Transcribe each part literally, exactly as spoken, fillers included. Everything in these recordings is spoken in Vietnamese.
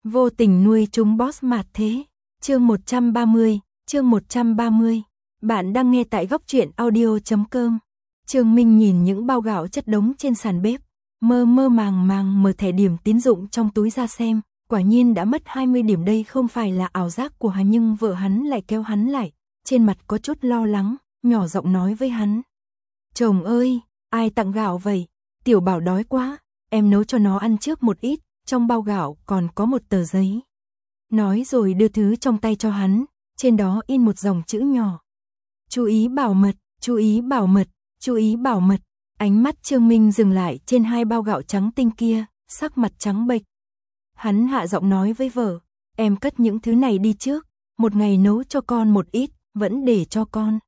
Vô tình nuôi chúng boss mạt thế. Chương một trăm ba mươi, chương một trăm ba mươi. Bạn đang nghe tại góc truyện audio chấm com. Trương Minh nhìn những bao gạo chất đống trên sàn bếp, mơ mơ màng màng mở thẻ điểm tín dụng trong túi ra xem, quả nhiên đã mất hai mươi điểm, đây không phải là ảo giác của hắn, nhưng vợ hắn lại kéo hắn lại, trên mặt có chút lo lắng, nhỏ giọng nói với hắn. Chồng ơi, ai tặng gạo vậy? Tiểu Bảo đói quá, em nấu cho nó ăn trước một ít, trong bao gạo còn có một tờ giấy. Nói rồi đưa thứ trong tay cho hắn, trên đó in một dòng chữ nhỏ. Chú ý bảo mật, chú ý bảo mật, chú ý bảo mật. Ánh mắt Trương Minh dừng lại trên hai bao gạo trắng tinh kia, sắc mặt trắng bệch. Hắn hạ giọng nói với vợ, em cất những thứ này đi trước, một ngày nấu cho con một ít, vẫn để cho con.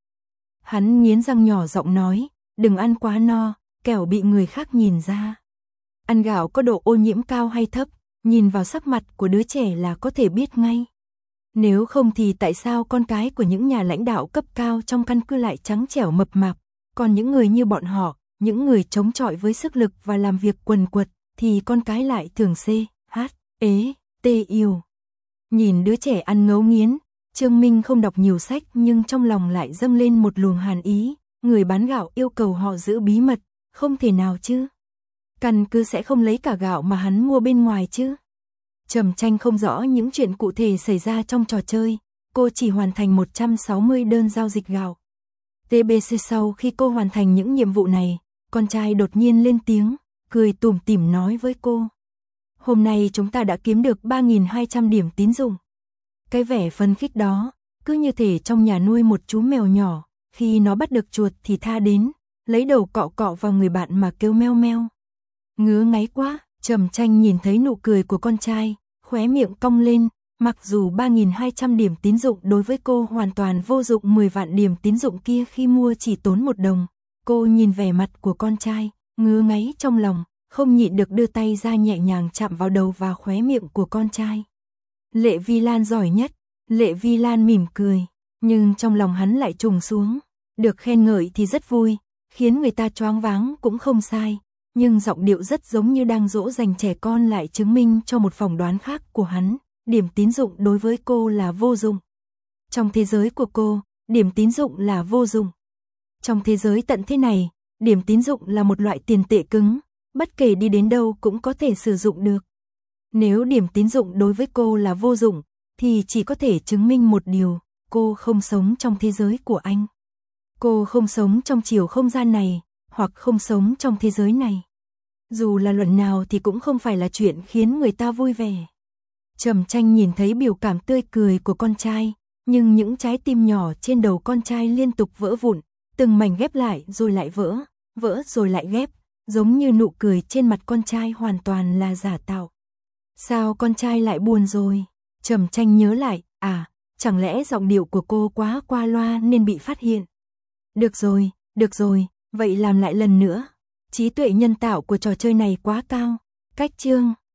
Hắn nghiến răng nhỏ giọng nói, đừng ăn quá no, kẻo bị người khác nhìn ra. Ăn gạo có độ ô nhiễm cao hay thấp, nhìn vào sắc mặt của đứa trẻ là có thể biết ngay. Nếu không thì tại sao con cái của những nhà lãnh đạo cấp cao trong căn cứ lại trắng trẻo mập mạp, còn những người như bọn họ, những người chống chọi với sức lực và làm việc quần quật, thì con cái lại thường C, H, ế, tê yêu. Nhìn đứa trẻ ăn ngấu nghiến, Trương Minh không đọc nhiều sách nhưng trong lòng lại dâng lên một luồng hàn ý, người bán gạo yêu cầu họ giữ bí mật, không thể nào chứ. Căn cứ sẽ không lấy cả gạo mà hắn mua bên ngoài chứ. Trầm Tranh không rõ những chuyện cụ thể xảy ra trong trò chơi, cô chỉ hoàn thành một trăm sáu mươi đơn giao dịch gạo. tê bê xê sau khi cô hoàn thành những nhiệm vụ này, con trai đột nhiên lên tiếng, cười tủm tỉm nói với cô. Hôm nay chúng ta đã kiếm được ba nghìn hai trăm điểm tín dụng. Cái vẻ phấn khích đó, cứ như thể trong nhà nuôi một chú mèo nhỏ, khi nó bắt được chuột thì tha đến, lấy đầu cọ cọ vào người bạn mà kêu meo meo. Ngứa ngáy quá, Trầm Tranh nhìn thấy nụ cười của con trai, khóe miệng cong lên, mặc dù ba nghìn hai trăm điểm tín dụng đối với cô hoàn toàn vô dụng, mười vạn điểm tín dụng kia khi mua chỉ tốn một đồng. Cô nhìn vẻ mặt của con trai, ngứa ngáy trong lòng, không nhịn được đưa tay ra nhẹ nhàng chạm vào đầu và khóe miệng của con trai. Lệ Vi Lan giỏi nhất, Lệ Vi Lan mỉm cười, nhưng trong lòng hắn lại trùng xuống. Được khen ngợi thì rất vui, khiến người ta choáng váng cũng không sai. Nhưng giọng điệu rất giống như đang dỗ dành trẻ con lại chứng minh cho một phỏng đoán khác của hắn, điểm tín dụng đối với cô là vô dụng. Trong thế giới của cô, điểm tín dụng là vô dụng. Trong thế giới tận thế này, điểm tín dụng là một loại tiền tệ cứng, bất kể đi đến đâu cũng có thể sử dụng được. Nếu điểm tín dụng đối với cô là vô dụng, thì chỉ có thể chứng minh một điều, cô không sống trong thế giới của anh. Cô không sống trong chiều không gian này, hoặc không sống trong thế giới này. Dù là luận nào thì cũng không phải là chuyện khiến người ta vui vẻ. Trầm Tranh nhìn thấy biểu cảm tươi cười của con trai, nhưng những trái tim nhỏ trên đầu con trai liên tục vỡ vụn, từng mảnh ghép lại rồi lại vỡ, vỡ rồi lại ghép, giống như nụ cười trên mặt con trai hoàn toàn là giả tạo. Sao con trai lại buồn rồi? Trầm Tranh nhớ lại, à, chẳng lẽ giọng điệu của cô quá qua loa nên bị phát hiện. Được rồi, được rồi, vậy làm lại lần nữa. Trí tuệ nhân tạo của trò chơi này quá cao. Cách chương